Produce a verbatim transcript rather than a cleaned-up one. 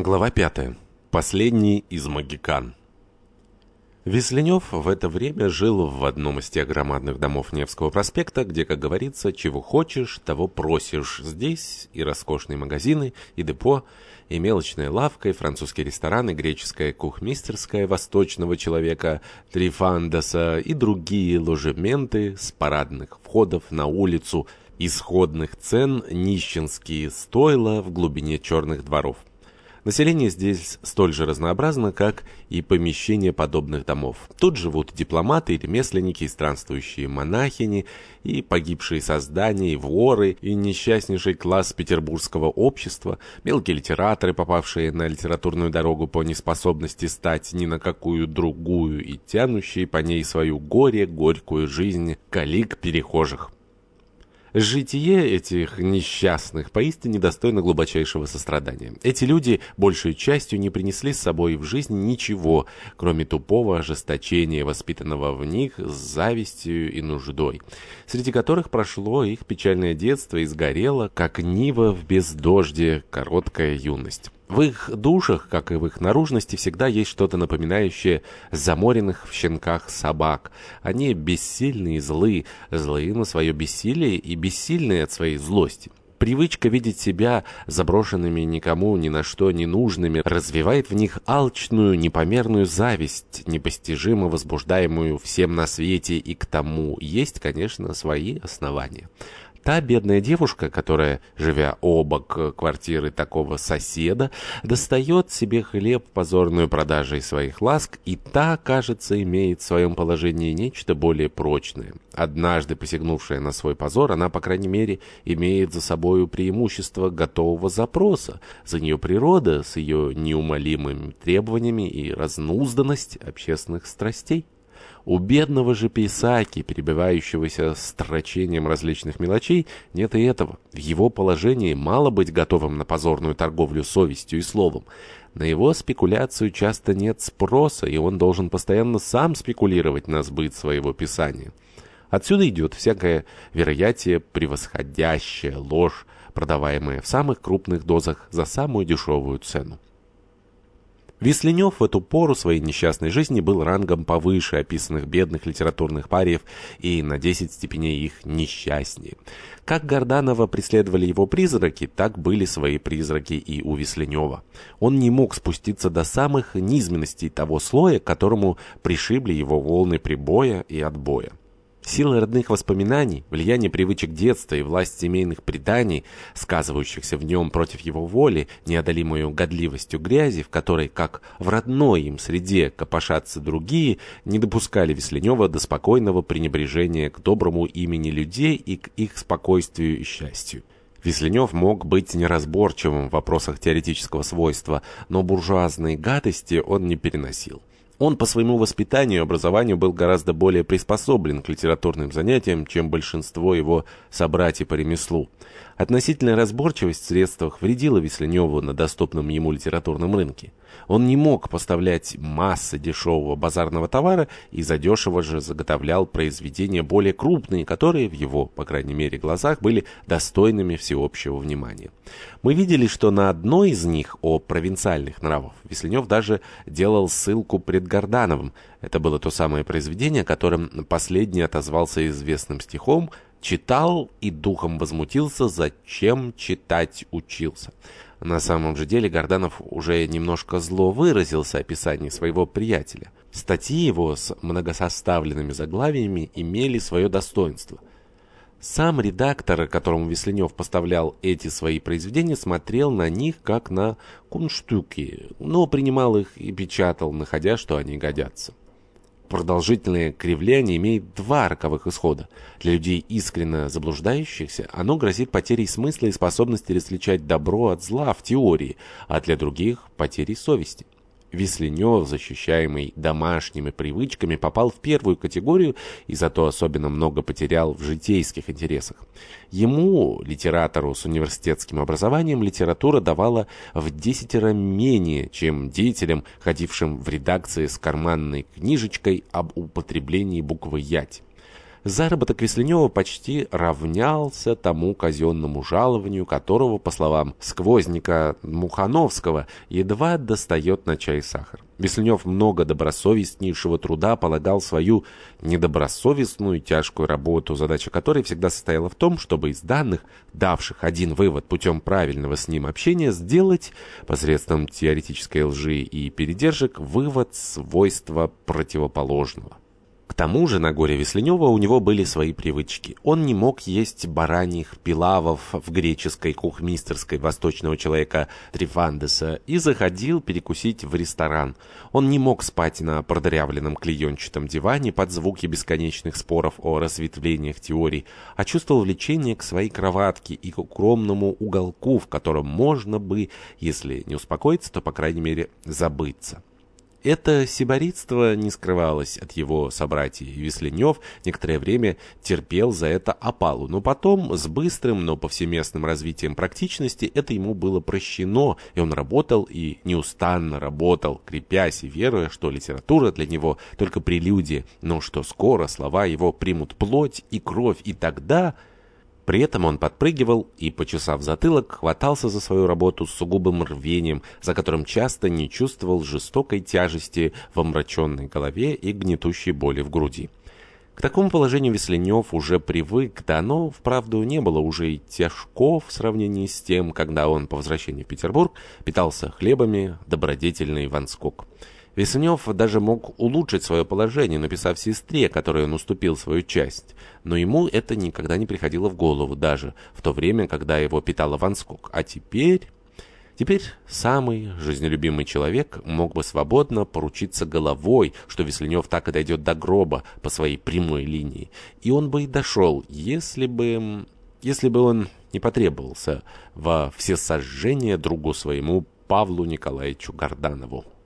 Глава пятая. Последний из могикан. Весленев в это время жил в одном из тех громадных домов Невского проспекта, где, как говорится, чего хочешь, того просишь. Здесь и роскошные магазины, и депо, и мелочная лавка, и французский ресторан, и греческая кухмистерская восточного человека Трифандоса, и другие ложементы с парадных входов на улицу, исходных цен, нищенские стойла в глубине черных дворов. Население здесь столь же разнообразно, как и помещения подобных домов. Тут живут дипломаты и ремесленники, и странствующие монахини, и погибшие создания, и воры, и несчастнейший класс петербургского общества, мелкие литераторы, попавшие на литературную дорогу по неспособности стать ни на какую другую и тянущие по ней свою горе, горькую жизнь калик перехожих. Житие этих несчастных поистине достойно глубочайшего сострадания. Эти люди, большей частью, не принесли с собой в жизнь ничего, кроме тупого ожесточения, воспитанного в них с завистью и нуждой, среди которых прошло их печальное детство и сгорела, как нива в бездожде, короткая юность. В их душах, как и в их наружности, всегда есть что-то напоминающее заморенных в щенках собак. Они бессильны и злы, злые на свое бессилие и бессильные от своей злости. Привычка видеть себя заброшенными никому ни на что не нужными развивает в них алчную, непомерную зависть, непостижимо возбуждаемую всем на свете, и к тому есть, конечно, свои основания. Та бедная девушка, которая, живя обок квартиры такого соседа, достает себе хлеб позорную продажей своих ласк, и та, кажется, имеет в своем положении нечто более прочное. Однажды посягнувшая на свой позор, она, по крайней мере, имеет за собою преимущество готового запроса. За нее природа с ее неумолимыми требованиями и разнузданность общественных страстей. У бедного же писаки, перебивающегося строчением различных мелочей, нет и этого. В его положении мало быть готовым на позорную торговлю совестью и словом. На его спекуляцию часто нет спроса, и он должен постоянно сам спекулировать на сбыт своего писания. Отсюда идет всякое вероятие превосходящая ложь, продаваемая в самых крупных дозах за самую дешевую цену. Весленев в эту пору своей несчастной жизни был рангом повыше описанных бедных литературных париев и на десять степеней их несчастнее. Как Горданова преследовали его призраки, так были свои призраки и у Весленева. Он не мог спуститься до самых низменностей того слоя, к которому пришибли его волны прибоя и отбоя. Сила родных воспоминаний, влияние привычек детства и власть семейных преданий, сказывающихся в нем против его воли, неодолимую годливостью грязи, в которой, как в родной им среде, копошатся другие, не допускали Весленева до спокойного пренебрежения к доброму имени людей и к их спокойствию и счастью. Весленев мог быть неразборчивым в вопросах теоретического свойства, но буржуазные гадости он не переносил. Он по своему воспитанию и образованию был гораздо более приспособлен к литературным занятиям, чем большинство его собратьев по ремеслу. Относительная разборчивость в средствах вредила Весленеву на доступном ему литературном рынке. Он не мог поставлять массы дешевого базарного товара и задешево же заготовлял произведения более крупные, которые в его, по крайней мере, глазах были достойными всеобщего внимания. Мы видели, что на одной из них, о провинциальных нравах, Весленев даже делал ссылку пред Гордановым. Это было то самое произведение, которым последний отозвался известным стихом: «Читал и духом возмутился, зачем читать учился». На самом же деле Горданов уже немножко зло выразился в описании своего приятеля. Статьи его с многосоставленными заглавиями имели свое достоинство. Сам редактор, которому Весленев поставлял эти свои произведения, смотрел на них как на кунштюки, но принимал их и печатал, находя, что они годятся. Продолжительное кривляние имеет два роковых исхода. Для людей, искренно заблуждающихся, оно грозит потерей смысла и способности различать добро от зла в теории, а для других – потерей совести. Весленев, защищаемый домашними привычками, попал в первую категорию и зато особенно много потерял в житейских интересах. Ему, литератору с университетским образованием, литература давала в десятеро менее, чем деятелям, ходившим в редакции с карманной книжечкой об употреблении буквы «ять». Заработок Весленева почти равнялся тому казенному жалованию, которого, по словам сквозника Мухановского, едва достает на чай и сахар. Весленев много добросовестнейшего труда полагал свою недобросовестную тяжкую работу, задача которой всегда состояла в том, чтобы из данных, давших один вывод путем правильного с ним общения, сделать посредством теоретической лжи и передержек вывод свойства противоположного. К тому же на горе Весленева у него были свои привычки. Он не мог есть бараньих пилавов в греческой кухмистерской восточного человека Трифандеса и заходил перекусить в ресторан. Он не мог спать на продырявленном клеенчатом диване под звуки бесконечных споров о разветвлениях теорий, а чувствовал влечение к своей кроватке и к укромному уголку, в котором можно бы, если не успокоиться, то, по крайней мере, забыться. Это сиборитство не скрывалось от его собратьев, и Весленев некоторое время терпел за это опалу, но потом с быстрым, но повсеместным развитием практичности это ему было прощено, и он работал и неустанно работал, крепясь и веруя, что литература для него только прелюдия, но что скоро слова его примут плоть и кровь, и тогда... При этом он подпрыгивал и, почесав затылок, хватался за свою работу с сугубым рвением, за которым часто не чувствовал жестокой тяжести в омраченной голове и гнетущей боли в груди. К такому положению Весленев уже привык, да оно, вправду, не было уже и тяжко в сравнении с тем, когда он по возвращении в Петербург питался хлебами добродетельный Ванскок. Весленев даже мог улучшить свое положение, написав сестре, которой он уступил свою часть. Но ему это никогда не приходило в голову, даже в то время, когда его питала Ванскок. А теперь... Теперь самый жизнелюбимый человек мог бы свободно поручиться головой, что Весленев так и дойдет до гроба по своей прямой линии. И он бы и дошел, если бы... если бы он не потребовался во всесожжение другу своему Павлу Николаевичу Горданову.